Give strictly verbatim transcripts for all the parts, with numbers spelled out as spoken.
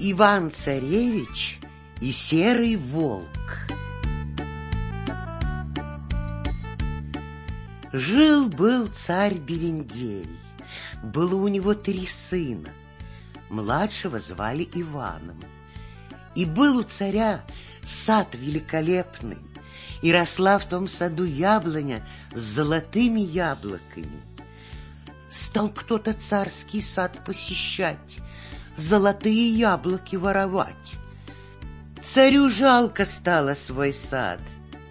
Иван-царевич и серый волк. Жил-был царь Берендей. Было у него три сына. Младшего звали Иваном. И был у царя сад великолепный, и росла в том саду яблоня с золотыми яблоками. Стал кто-то царский сад посещать, золотые яблоки воровать. Царю жалко стало свой сад.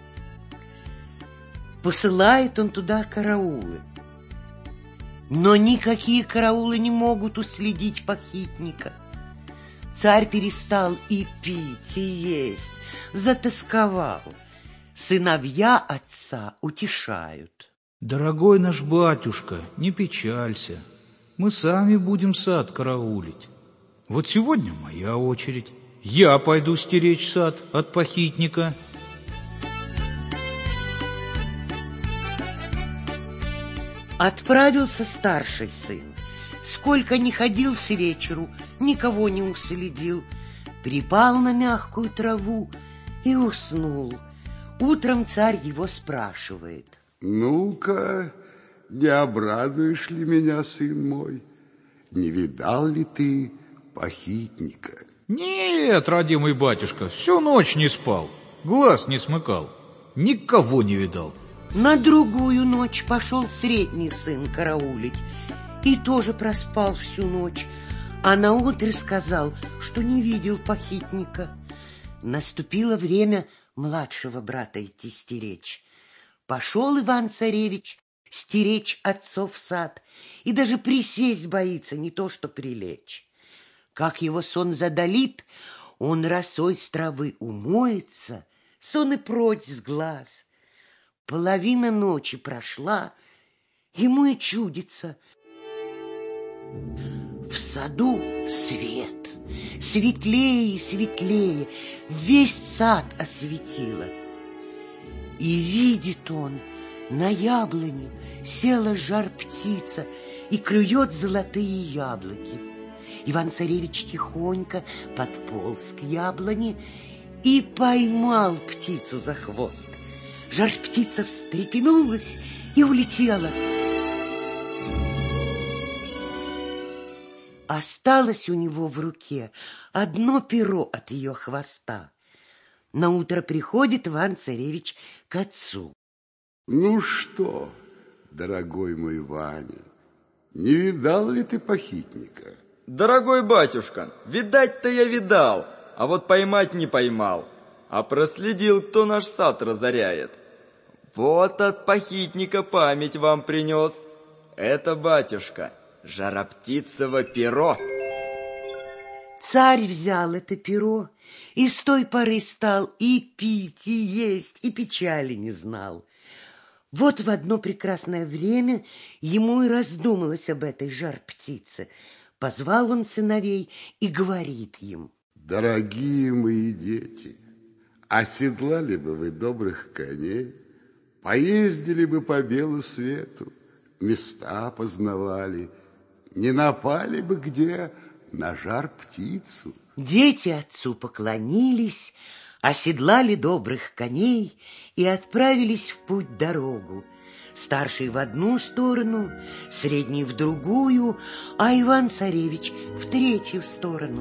Посылает он туда караулы. Но никакие караулы не могут уследить похитника. Царь перестал и пить, и есть, затосковал. Сыновья отца утешают. Дорогой наш батюшка, не печалься. Мы сами будем сад караулить. Вот сегодня моя очередь. Я пойду стеречь сад от похитника. Отправился старший сын. Сколько ни ходил с вечеру, никого не уследил. Припал на мягкую траву и уснул. Утром царь его спрашивает. Ну-ка, не обрадуешь ли меня, сын мой? Не видал ли ты похитника? Нет, родимый батюшка, всю ночь не спал, глаз не смыкал, никого не видал. На другую ночь пошел средний сын караулить и тоже проспал всю ночь, а наутро сказал, что не видел похитника. Наступило время младшего брата идти стеречь. Пошел Иван-царевич стеречь отцов сад и даже присесть боится, не то что прилечь. Как его сон задалит, он росой с травы умоется, сон и прочь с глаз. Половина ночи прошла, ему и чудится. В саду свет, светлее и светлее, весь сад осветило. И видит он, на яблоне села жар-птица и клюет золотые яблоки. Иван-царевич тихонько подполз к яблоне и поймал птицу за хвост. Жар-птица встрепенулась и улетела. Осталось у него в руке одно перо от ее хвоста. Наутро приходит Иван-царевич к отцу. Ну что, дорогой мой Ваня, не видал ли ты похитника? Дорогой батюшка, видать-то я видал, а вот поймать не поймал. А проследил, кто наш сад разоряет. Вот от похитника память вам принес. Это, батюшка, жар-птицево перо. Царь взял это перо и с той поры стал и пить, и есть, и печали не знал. Вот в одно прекрасное время ему и раздумалось об этой жар-птице. Позвал он сыновей и говорит им. Дорогие мои дети, оседлали бы вы добрых коней, поездили бы по белу свету, места познавали, не напали бы где на жар-птицу. Дети отцу поклонились, оседлали добрых коней и отправились в путь-дорогу. Старший в одну сторону, средний в другую, а Иван-царевич в третью сторону.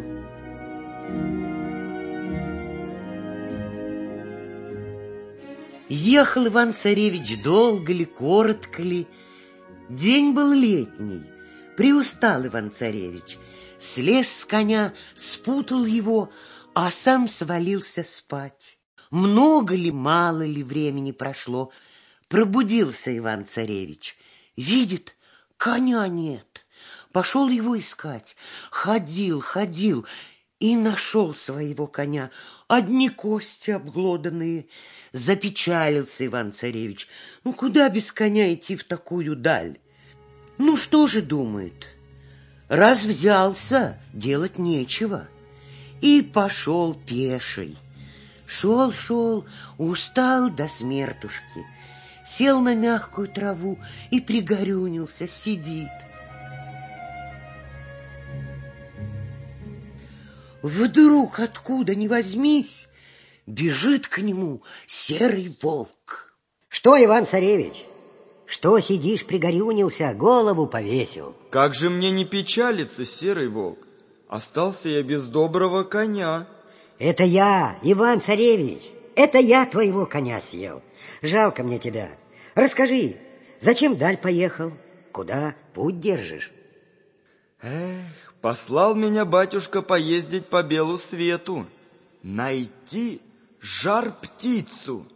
Ехал Иван-царевич долго ли, коротко ли. День был летний. Приустал Иван-царевич, слез с коня, спутал его, а сам свалился спать. Много ли, мало ли времени прошло, пробудился Иван-царевич. Видит, коня нет. Пошел его искать. Ходил, ходил и нашел своего коня. Одни кости обглоданные. Запечалился Иван-царевич. Ну, куда без коня идти в такую даль? Ну, что же думает? Раз взялся, делать нечего. И пошел пеший. Шел-шел, устал до смертушки. Сел на мягкую траву и пригорюнился, сидит. Вдруг, откуда ни возьмись, бежит к нему серый волк. Что, Иван-царевич, что сидишь, пригорюнился, голову повесил? Как же мне не печалиться, серый волк? Остался я без доброго коня. Это я, Иван-царевич, это я твоего коня съел. Жалко мне тебя. Расскажи, зачем даль поехал? Куда путь держишь? Эх, послал меня батюшка поездить по белу свету, найти жар-птицу.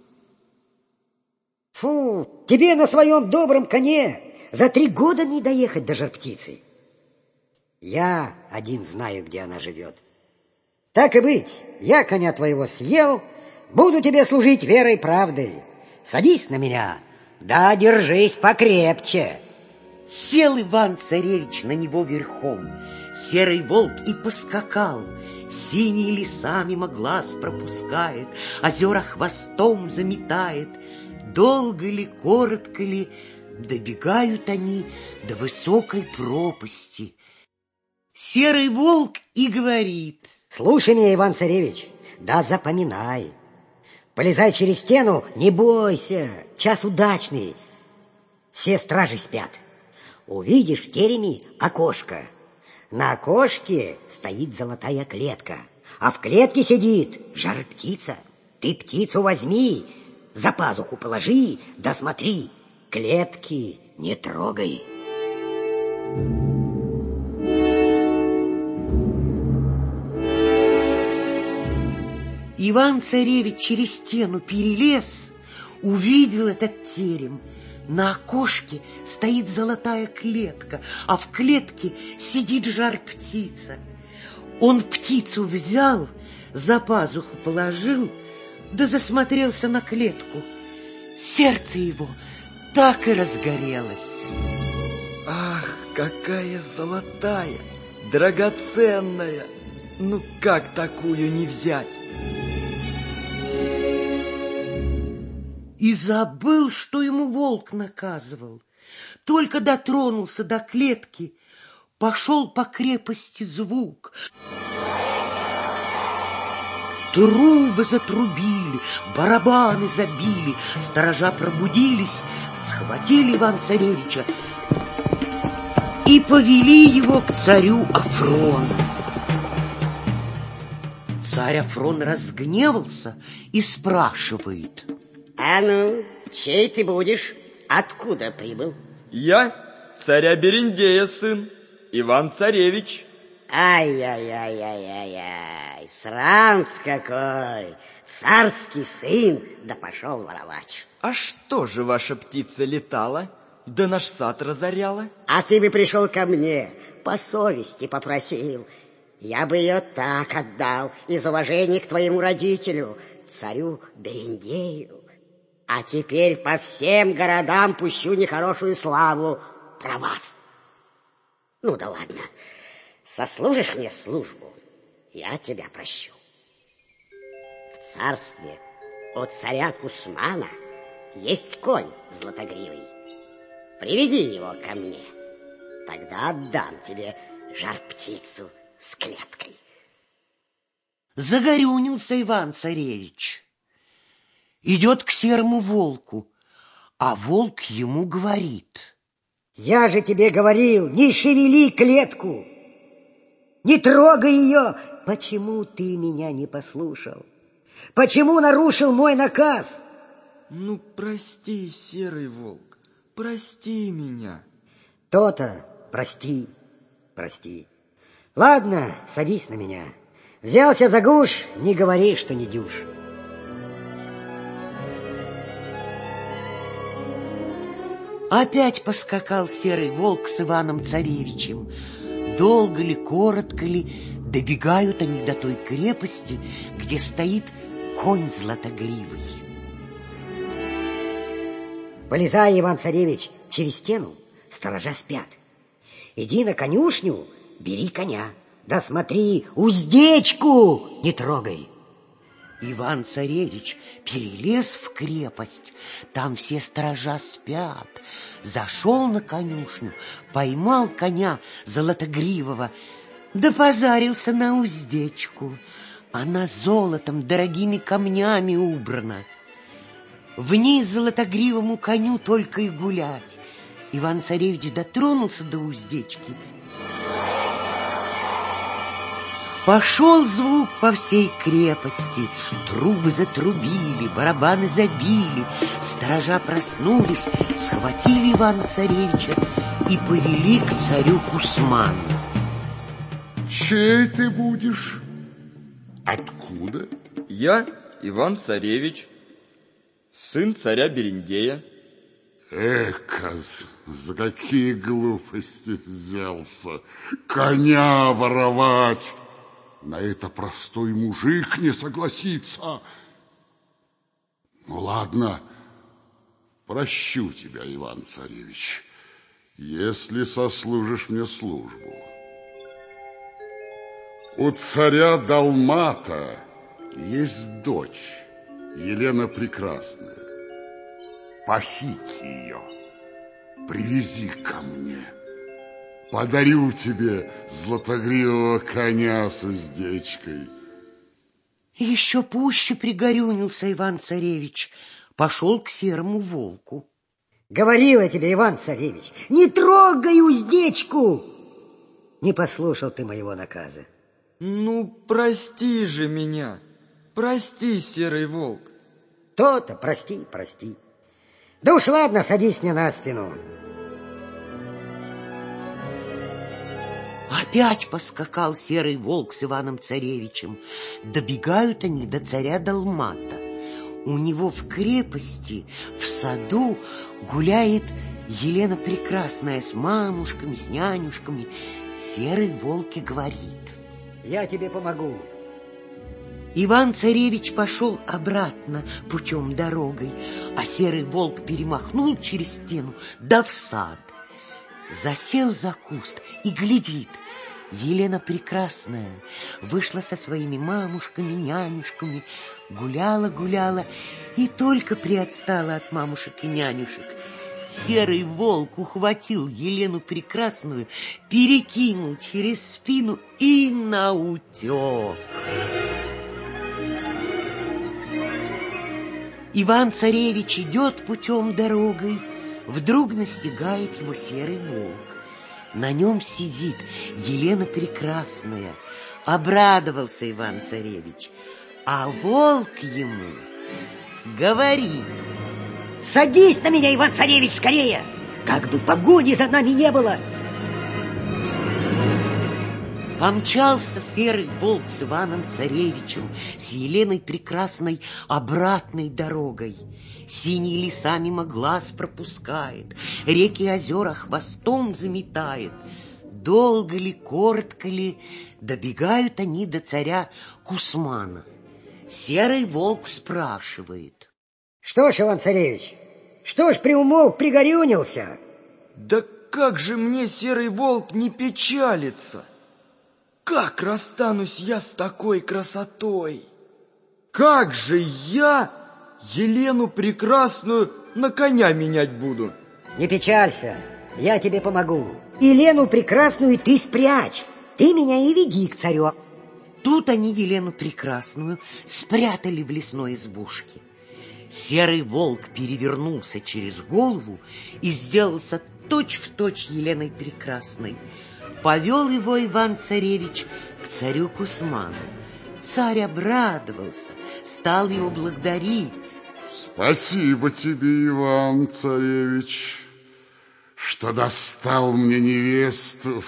Фу, тебе на своем добром коне за три года не доехать до жар-птицы. Я один знаю, где она живет. Так и быть, я коня твоего съел, буду тебе служить верой и правдой. Садись на меня, да держись покрепче. Сел Иван-царевич на него верхом. Серый волк и поскакал. Синие леса мимо глаз пропускает, озера хвостом заметает. Долго ли, коротко ли, добегают они до высокой пропасти. Серый волк и говорит: слушай меня, Иван-царевич, да запоминай. Полезай через стену, не бойся, час удачный. Все стражи спят. Увидишь в тереме окошко. На окошке стоит золотая клетка, а в клетке сидит жар-птица. Ты птицу возьми, за пазуху положи, да смотри, клетки не трогай. Иван-царевич через стену перелез, увидел этот терем. На окошке стоит золотая клетка, а в клетке сидит жар-птица. Он птицу взял, за пазуху положил, да засмотрелся на клетку. Сердце его так и разгорелось. Ах, какая золотая, драгоценная! Ну как такую не взять? И забыл, что ему волк наказывал. Только дотронулся до клетки, пошел по крепости звук. Трубы затрубили, барабаны забили, сторожа пробудились, схватили Иван-царевича и повели его к царю Афрону. Царь Афрон разгневался и спрашивает: а ну, чей ты будешь? Откуда прибыл? Я царя Берендея сын, Иван-царевич. Ай-яй-яй-яй-яй, сранц какой, царский сын, да пошел воровать. А что же ваша птица летала, да наш сад разоряла? А ты бы пришел ко мне, по совести попросил. Я бы ее так отдал, из уважения к твоему родителю, царю Берендею. А теперь по всем городам пущу нехорошую славу про вас. Ну да ладно, сослужишь мне службу, я тебя прощу. В царстве у царя Кусмана есть конь златогривый. Приведи его ко мне, тогда отдам тебе жар-птицу с клеткой. Загорюнился Иван-царевич. Идет к серому волку, а волк ему говорит: я же тебе говорил, не шевели клетку, не трогай ее. Почему ты меня не послушал? Почему нарушил мой наказ? Ну, прости, серый волк, прости меня. То-то, прости, прости. Ладно, садись на меня. Взялся за гуш, не говори, что не дюж. Опять поскакал серый волк с Иваном-царевичем. Долго ли, коротко ли, добегают они до той крепости, где стоит конь златогривый. Полезай, Иван-царевич, через стену, сторожа спят. Иди на конюшню, бери коня, да смотри, уздечку не трогай. Иван-царевич перелез в крепость, там все сторожа спят. Зашел на конюшню, поймал коня золотогривого, Да позарился на уздечку. Она золотом, дорогими камнями убрана. Вниз золотогривому коню только и гулять. Иван-царевич дотронулся до уздечки. Пошел звук по всей крепости. Трубы затрубили, барабаны забили. Сторожа проснулись, схватили Ивана-царевича и повели к царю Кусману. Чей ты будешь? Откуда? Я Иван-царевич, сын царя Берендея. Эка, за какие глупости взялся коня воровать? На это простой мужик не согласится. Ну, ладно, прощу тебя, Иван-царевич, если сослужишь мне службу. У царя Далмата есть дочь, Елена Прекрасная. Похити ее, привези ко мне. Подарю тебе златогривого коня с уздечкой. Еще пуще пригорюнился Иван-царевич, пошел к серому волку. Говорила тебе, Иван-царевич, не трогай уздечку. Не послушал ты моего наказа. Ну, прости же меня, прости, серый волк. То-то, прости, прости. Да уж ладно, садись мне на спину. Опять поскакал серый волк с Иваном-царевичем. Добегают они до царя Далмата. У него в крепости, в саду гуляет Елена Прекрасная с мамушками, с нянюшками. Серый волк и говорит: я тебе помогу. Иван-царевич пошел обратно путем дорогой, а серый волк перемахнул через стену, да в сад. Засел за куст и глядит. Елена Прекрасная вышла со своими мамушками, нянюшками, гуляла-гуляла и только приотстала от мамушек и нянюшек. Серый волк ухватил Елену Прекрасную, перекинул через спину и наутек. Иван-царевич идет путем дорогой, вдруг настигает его серый волк. На нем сидит Елена Прекрасная. Обрадовался Иван-царевич, а волк ему говорит: садись на меня, Иван-царевич, скорее, как бы погони за нами не было. Помчался серый волк с Иваном-царевичем, с Еленой Прекрасной обратной дорогой. Синие леса мимо глаз пропускает, реки и озера хвостом заметает. Долго ли, коротко ли, добегают они до царя Кусмана. Серый волк спрашивает: что ж, Иван-царевич, что ж приумолк, пригорюнился? Да как же мне, серый волк, не печалиться? Как расстанусь я с такой красотой? Как же я Елену Прекрасную на коня менять буду? Не печалься, я тебе помогу. Елену Прекрасную ты спрячь, ты меня и веди к царю. Тут они Елену Прекрасную спрятали в лесной избушке. Серый волк перевернулся через голову и сделался точь-в-точь Еленой Прекрасной. Повел его Иван-царевич к царю Кусману. Царь обрадовался, стал его благодарить. Спасибо тебе, Иван-царевич, что достал мне невесту.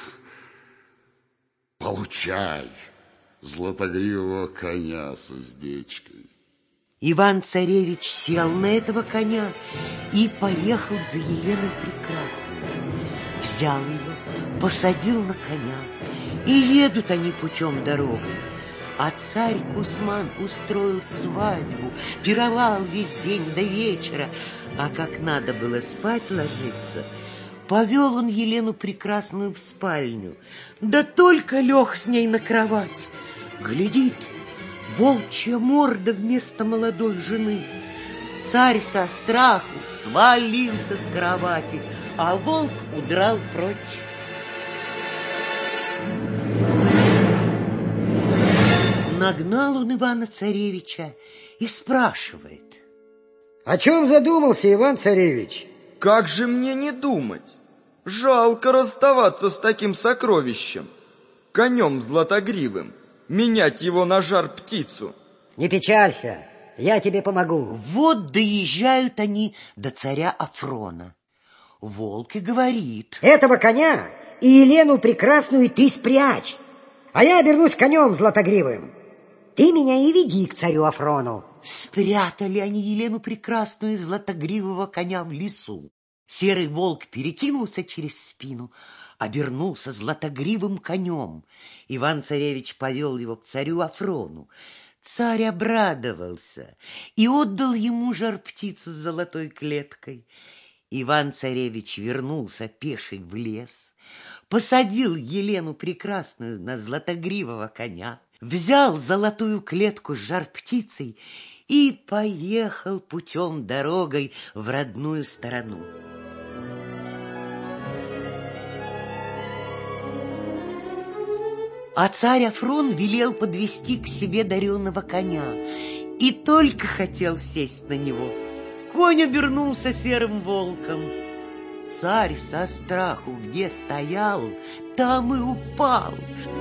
Получай златогривого коня с уздечкой. Иван-царевич сел на этого коня и поехал за Еленой Прекрасной. Взял ее, посадил на коня, и едут они путем дорогой. А царь Кусман устроил свадьбу, пировал весь день до вечера, а как надо было спать ложиться, повел он Елену Прекрасную в спальню, да только лег с ней на кровать. Глядит, волчья морда вместо молодой жены. Царь со страху свалился с кровати, а волк удрал прочь. Нагнал он Ивана-царевича и спрашивает. О чем задумался, Иван-царевич? Как же мне не думать? Жалко расставаться с таким сокровищем, конем златогривым, менять его на жар-птицу. Не печалься, я тебе помогу. Вот доезжают они до царя Афрона. Волк и говорит. Этого коня и Елену прекрасную ты спрячь, а я обернусь конем златогривым. Ты меня и веди к царю Афрону. Спрятали они Елену прекрасную и златогривого коня в лесу. Серый волк перекинулся через спину, обернулся златогривым конем. Иван-царевич повел его к царю Афрону. Царь обрадовался и отдал ему жар-птицу с золотой клеткой. Иван-царевич вернулся пеший в лес, посадил Елену прекрасную на златогривого коня, взял золотую клетку с жар-птицей и поехал путем дорогой в родную сторону. А царь Афрон велел подвести к себе дареного коня и только хотел сесть на него. Конь обернулся серым волком. Царь со страху где стоял, там и упал.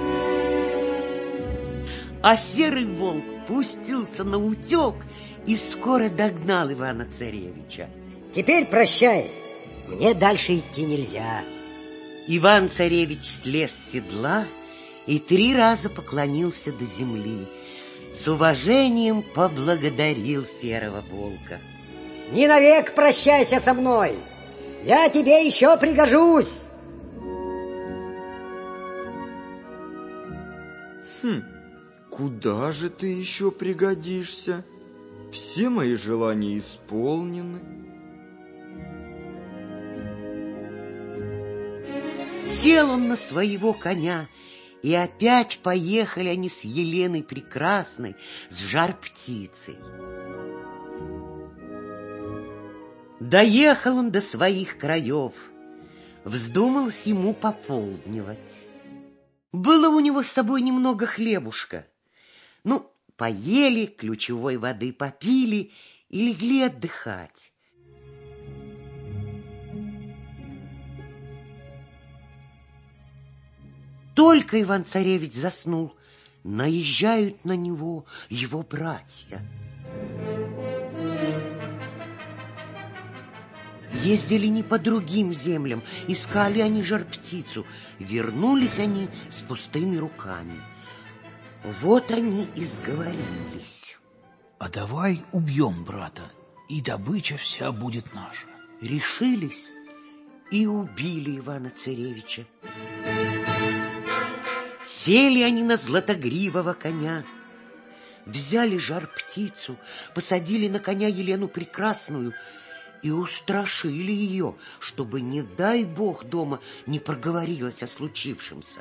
А серый волк пустился на утек и скоро догнал Ивана-царевича. Теперь прощай, мне дальше идти нельзя. Иван-царевич слез с седла и три раза поклонился до земли. С уважением поблагодарил серого волка. Не навек прощайся со мной, я тебе еще пригожусь. Хм, куда же ты еще пригодишься? Все мои желания исполнены. Сел он на своего коня, и опять поехали они с Еленой прекрасной, с жар-птицей. Доехал он до своих краев, вздумалось ему пополднивать. Было у него с собой немного хлебушка. Ну, поели, ключевой воды попили и легли отдыхать. Только Иван-царевич заснул, наезжают на него его братья. Ездили не по другим землям, искали они жар-птицу. Вернулись они с пустыми руками. Вот они и сговорились. А давай убьем брата, и добыча вся будет наша. Решились и убили Ивана-царевича. Сели они на златогривого коня, взяли жар-птицу, посадили на коня Елену прекрасную и устрашили ее, чтобы, не дай бог, дома не проговорилась о случившемся.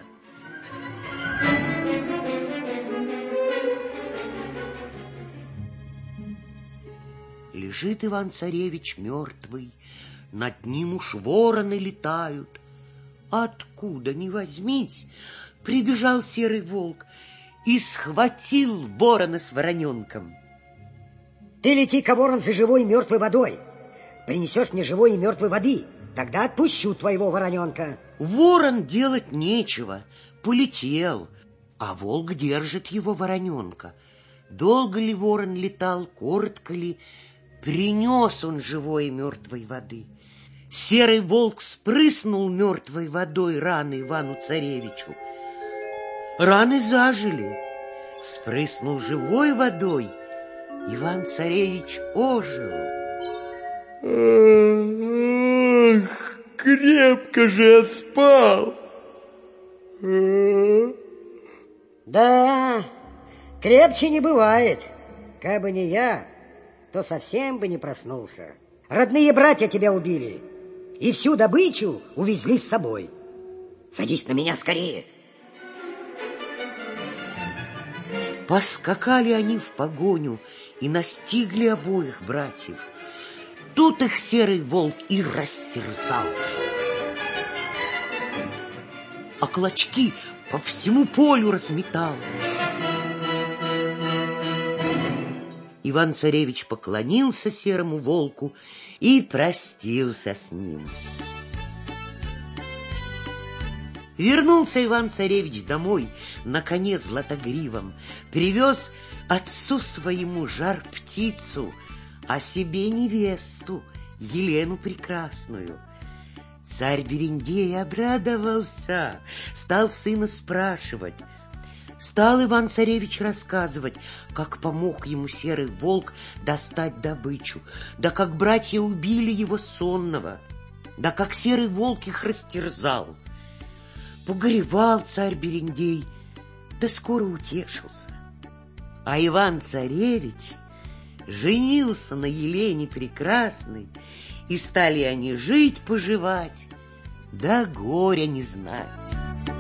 Лежит Иван-царевич мертвый, над ним уж вороны летают. Откуда ни возьмись, прибежал серый волк и схватил ворона с вороненком. Ты лети-ка, ворон, за живой и мертвой водой. Принесешь мне живой и мертвой воды, тогда отпущу твоего вороненка. Ворон делать нечего, полетел, а волк держит его вороненка. Долго ли ворон летал, коротко ли, принес он живой и мертвой воды. Серый волк спрыснул мертвой водой раны Ивану-царевичу. Раны зажили. Спрыснул живой водой, Иван-царевич ожил. Ах, крепко же я спал. Да, крепче не бывает. Как бы не я, то совсем бы не проснулся. Родные братья тебя убили и всю добычу увезли с собой. Садись на меня скорее. Поскакали они в погоню и настигли обоих братьев. Тут их серый волк и растерзал, а клочки по всему полю разметал. Иван-царевич поклонился серому волку и простился с ним. Вернулся Иван-царевич домой на коне златогривом, привез отцу своему жар-птицу, а себе невесту, Елену прекрасную. Царь Берендей обрадовался, стал сына спрашивать. Стал Иван-царевич рассказывать, как помог ему серый волк достать добычу, да как братья убили его сонного, да как серый волк их растерзал. Погоревал царь Берендей, да скоро утешился. А Иван-царевич женился на Елене прекрасной, и стали они жить-поживать, да горя не знать.